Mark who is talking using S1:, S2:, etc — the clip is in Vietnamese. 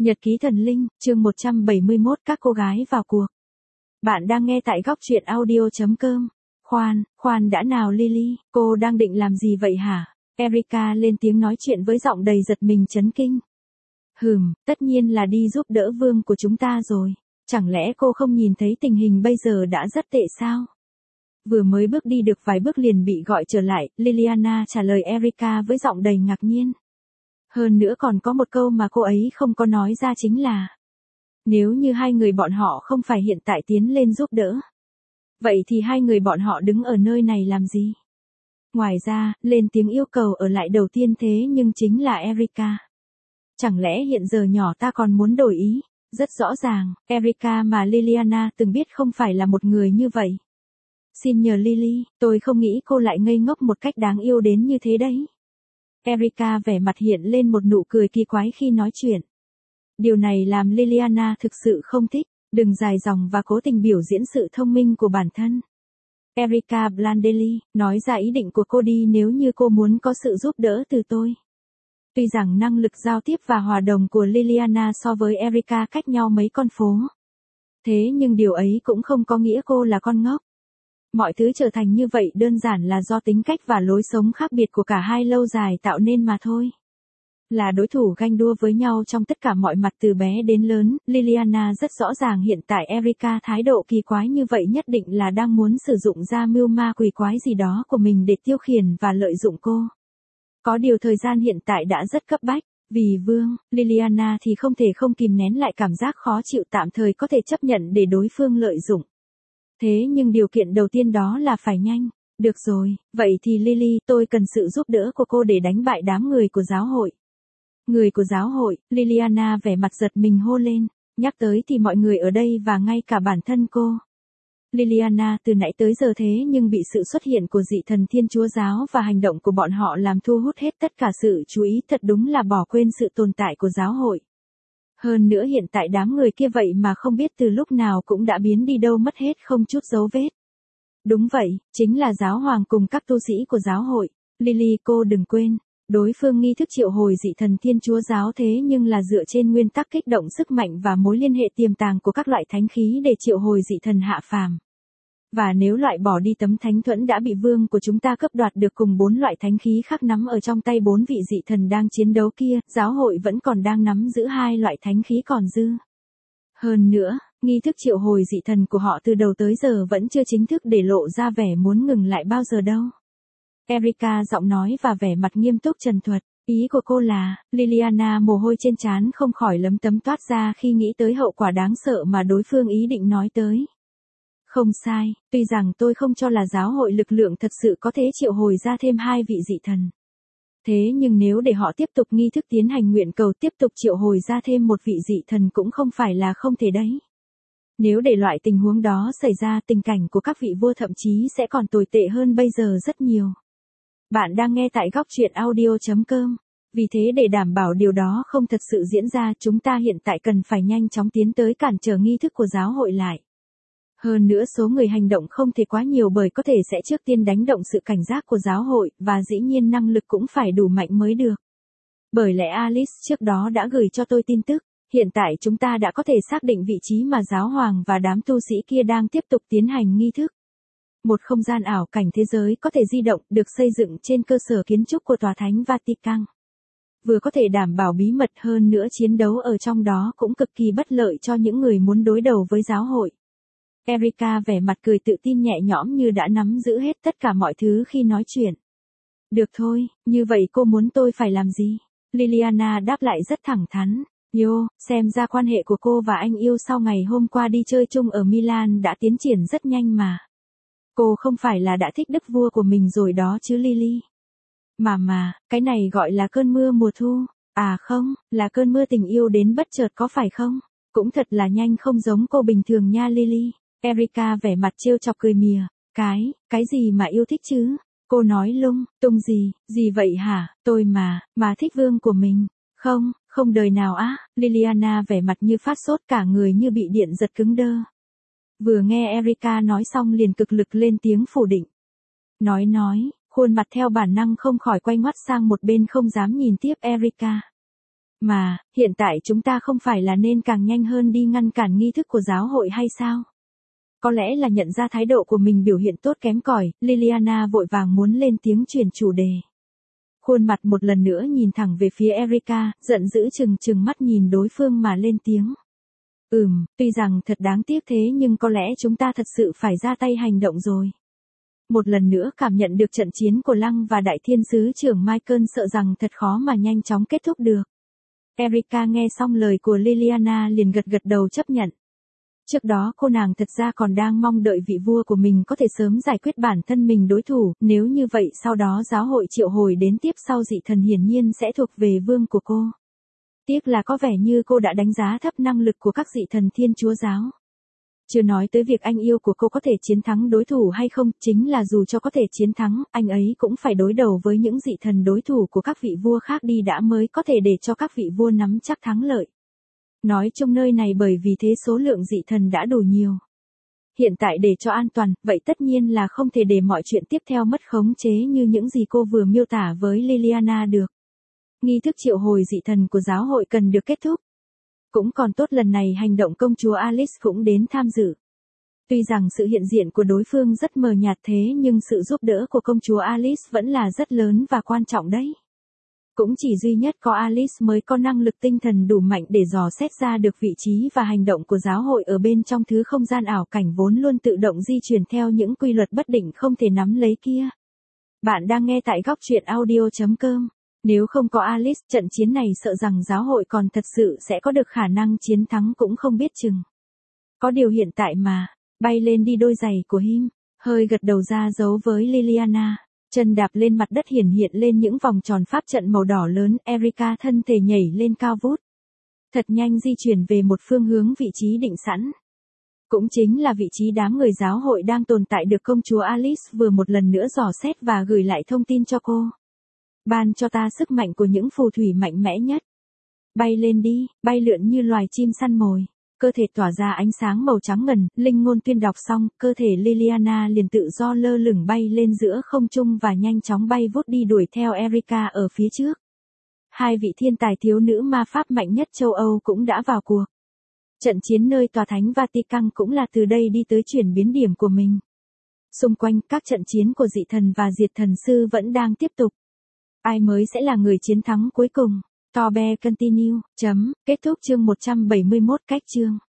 S1: Nhật ký thần linh, chương 171 các cô gái vào cuộc. Bạn đang nghe tại góc truyện audio.com. Khoan đã nào Lily, cô đang định làm gì vậy hả? Erica lên tiếng nói chuyện với giọng đầy giật mình chấn kinh. Tất nhiên là đi giúp đỡ vương của chúng ta rồi. Chẳng lẽ cô không nhìn thấy tình hình bây giờ đã rất tệ sao? Vừa mới bước đi được vài bước liền bị gọi trở lại, Liliana trả lời Erica với giọng đầy ngạc nhiên. Hơn nữa còn có một câu mà cô ấy không có nói ra chính là nếu như hai người bọn họ không phải hiện tại tiến lên giúp đỡ. Vậy thì hai người bọn họ đứng ở nơi này làm gì? Ngoài ra, lên tiếng yêu cầu ở lại đầu tiên thế nhưng chính là Erica. Chẳng lẽ hiện giờ nhỏ ta còn muốn đổi ý? Rất rõ ràng, Erica mà Liliana từng biết không phải là một người như vậy. Xin nhờ Lily, tôi không nghĩ cô lại ngây ngốc một cách đáng yêu đến như thế đấy. Erica vẻ mặt hiện lên một nụ cười kỳ quái khi nói chuyện. Điều này làm Liliana thực sự không thích, đừng dài dòng và cố tình biểu diễn sự thông minh của bản thân. Erica Blandelli, nói ra ý định của cô đi nếu như cô muốn có sự giúp đỡ từ tôi. Tuy rằng năng lực giao tiếp và hòa đồng của Liliana so với Erica cách nhau mấy con phố. Thế nhưng điều ấy cũng không có nghĩa cô là con ngốc. Mọi thứ trở thành như vậy đơn giản là do tính cách và lối sống khác biệt của cả hai lâu dài tạo nên mà thôi. Là đối thủ ganh đua với nhau trong tất cả mọi mặt từ bé đến lớn, Liliana rất rõ ràng hiện tại Erica thái độ kỳ quái như vậy nhất định là đang muốn sử dụng ra mưu ma quỷ quái gì đó của mình để tiêu khiển và lợi dụng cô. Có điều thời gian hiện tại đã rất cấp bách, vì vương, Liliana thì không thể không kìm nén lại cảm giác khó chịu tạm thời có thể chấp nhận để đối phương lợi dụng. Thế nhưng điều kiện đầu tiên đó là phải nhanh. Được rồi, vậy thì Lily, tôi cần sự giúp đỡ của cô để đánh bại đám người của giáo hội. Người của giáo hội, Liliana vẻ mặt giật mình hô lên, nhắc tới thì mọi người ở đây và ngay cả bản thân cô. Liliana từ nãy tới giờ thế nhưng bị sự xuất hiện của dị thần Thiên Chúa giáo và hành động của bọn họ làm thu hút hết tất cả sự chú ý, thật đúng là bỏ quên sự tồn tại của giáo hội. Hơn nữa hiện tại đám người kia vậy mà không biết từ lúc nào cũng đã biến đi đâu mất hết không chút dấu vết. Đúng vậy, chính là giáo hoàng cùng các tu sĩ của giáo hội. Lily, cô đừng quên, đối phương nghi thức triệu hồi dị thần Thiên Chúa giáo thế nhưng là dựa trên nguyên tắc kích động sức mạnh và mối liên hệ tiềm tàng của các loại thánh khí để triệu hồi dị thần hạ phàm. Và nếu loại bỏ đi tấm thánh thuẫn đã bị vương của chúng ta cướp đoạt được cùng 4 loại thánh khí khác nắm ở trong tay 4 vị dị thần đang chiến đấu kia, giáo hội vẫn còn đang nắm giữ 2 loại thánh khí còn dư. Hơn nữa, nghi thức triệu hồi dị thần của họ từ đầu tới giờ vẫn chưa chính thức để lộ ra vẻ muốn ngừng lại bao giờ đâu. Erica giọng nói và vẻ mặt nghiêm túc trần thuật, ý của cô là, Liliana mồ hôi trên trán không khỏi lấm tấm toát ra khi nghĩ tới hậu quả đáng sợ mà đối phương ý định nói tới. Không sai, tuy rằng tôi không cho là giáo hội lực lượng thật sự có thể triệu hồi ra thêm 2 vị dị thần. Thế nhưng nếu để họ tiếp tục nghi thức tiến hành nguyện cầu tiếp tục triệu hồi ra thêm một vị dị thần cũng không phải là không thể đấy. Nếu để loại tình huống đó xảy ra, tình cảnh của các vị vua thậm chí sẽ còn tồi tệ hơn bây giờ rất nhiều. Bạn đang nghe tại góc truyện audio.com. Vì thế để đảm bảo điều đó không thật sự diễn ra, chúng ta hiện tại cần phải nhanh chóng tiến tới cản trở nghi thức của giáo hội lại. Hơn nữa số người hành động không thể quá nhiều bởi có thể sẽ trước tiên đánh động sự cảnh giác của giáo hội, và dĩ nhiên năng lực cũng phải đủ mạnh mới được. Bởi lẽ Alice trước đó đã gửi cho tôi tin tức, hiện tại chúng ta đã có thể xác định vị trí mà giáo hoàng và đám tu sĩ kia đang tiếp tục tiến hành nghi thức. Một không gian ảo cảnh thế giới có thể di động được xây dựng trên cơ sở kiến trúc của tòa thánh Vatican. Vừa có thể đảm bảo bí mật hơn nữa chiến đấu ở trong đó cũng cực kỳ bất lợi cho những người muốn đối đầu với giáo hội. Erica vẻ mặt cười tự tin nhẹ nhõm như đã nắm giữ hết tất cả mọi thứ khi nói chuyện. Được thôi, như vậy cô muốn tôi phải làm gì? Liliana đáp lại rất thẳng thắn. Xem ra quan hệ của cô và anh yêu sau ngày hôm qua đi chơi chung ở Milan đã tiến triển rất nhanh mà. Cô không phải là đã thích đức vua của mình rồi đó chứ Lily. Cái này gọi là cơn mưa mùa thu. À không, là cơn mưa tình yêu đến bất chợt có phải không? Cũng thật là nhanh không giống cô bình thường nha Lily. Erica vẻ mặt trêu chọc cười mỉa. Cái gì mà yêu thích chứ? Cô nói lung tung gì vậy hả? Tôi mà thích vương của mình. Không đời nào á. Liliana vẻ mặt như phát sốt cả người như bị điện giật cứng đơ. Vừa nghe Erica nói xong liền cực lực lên tiếng phủ định. Nói, khuôn mặt theo bản năng không khỏi quay ngoắt sang một bên không dám nhìn tiếp Erica. Mà, hiện tại chúng ta không phải là nên càng nhanh hơn đi ngăn cản nghi thức của giáo hội hay sao? Có lẽ là nhận ra thái độ của mình biểu hiện tốt kém cỏi, Liliana vội vàng muốn lên tiếng chuyển chủ đề. Khuôn mặt một lần nữa nhìn thẳng về phía Erica, giận dữ trừng mắt nhìn đối phương mà lên tiếng. Tuy rằng thật đáng tiếc thế nhưng có lẽ chúng ta thật sự phải ra tay hành động rồi. Một lần nữa cảm nhận được trận chiến của Lăng và Đại Thiên Sứ trưởng Michael sợ rằng thật khó mà nhanh chóng kết thúc được. Erica nghe xong lời của Liliana liền gật đầu chấp nhận. Trước đó cô nàng thật ra còn đang mong đợi vị vua của mình có thể sớm giải quyết bản thân mình đối thủ, nếu như vậy sau đó giáo hội triệu hồi đến tiếp sau dị thần hiển nhiên sẽ thuộc về vương của cô. Tiếc là có vẻ như cô đã đánh giá thấp năng lực của các dị thần Thiên Chúa giáo. Chưa nói tới việc anh yêu của cô có thể chiến thắng đối thủ hay không, chính là dù cho có thể chiến thắng, anh ấy cũng phải đối đầu với những dị thần đối thủ của các vị vua khác đi đã mới có thể để cho các vị vua nắm chắc thắng lợi. Nói chung nơi này bởi vì thế số lượng dị thần đã đủ nhiều. Hiện tại để cho an toàn, vậy tất nhiên là không thể để mọi chuyện tiếp theo mất khống chế như những gì cô vừa miêu tả với Liliana được. Nghi thức triệu hồi dị thần của giáo hội cần được kết thúc. Cũng còn tốt lần này hành động công chúa Alice cũng đến tham dự. Tuy rằng sự hiện diện của đối phương rất mờ nhạt thế nhưng sự giúp đỡ của công chúa Alice vẫn là rất lớn và quan trọng đấy. Cũng chỉ duy nhất có Alice mới có năng lực tinh thần đủ mạnh để dò xét ra được vị trí và hành động của giáo hội ở bên trong thứ không gian ảo cảnh vốn luôn tự động di chuyển theo những quy luật bất định không thể nắm lấy kia. Bạn đang nghe tại góc truyện audio.com. Nếu không có Alice, trận chiến này sợ rằng giáo hội còn thật sự sẽ có được khả năng chiến thắng cũng không biết chừng. Có điều hiện tại mà, bay lên đi đôi giày của Him, hơi gật đầu ra dấu với Liliana. Chân đạp lên mặt đất hiển hiện lên những vòng tròn pháp trận màu đỏ lớn, Erica thân thể nhảy lên cao vút. Thật nhanh di chuyển về một phương hướng vị trí định sẵn. Cũng chính là vị trí đám người giáo hội đang tồn tại được công chúa Alice vừa một lần nữa dò xét và gửi lại thông tin cho cô. Ban cho ta sức mạnh của những phù thủy mạnh mẽ nhất. Bay lên đi, bay lượn như loài chim săn mồi. Cơ thể tỏa ra ánh sáng màu trắng ngần, linh ngôn tuyên đọc xong, cơ thể Liliana liền tự do lơ lửng bay lên giữa không trung và nhanh chóng bay vút đi đuổi theo Erica ở phía trước. Hai vị thiên tài thiếu nữ ma pháp mạnh nhất châu Âu cũng đã vào cuộc. Trận chiến nơi tòa thánh Vatican cũng là từ đây đi tới chuyển biến điểm của mình. Xung quanh các trận chiến của dị thần và diệt thần sư vẫn đang tiếp tục. Ai mới sẽ là người chiến thắng cuối cùng? Tobe continue. Kết thúc chương 171 cách chương.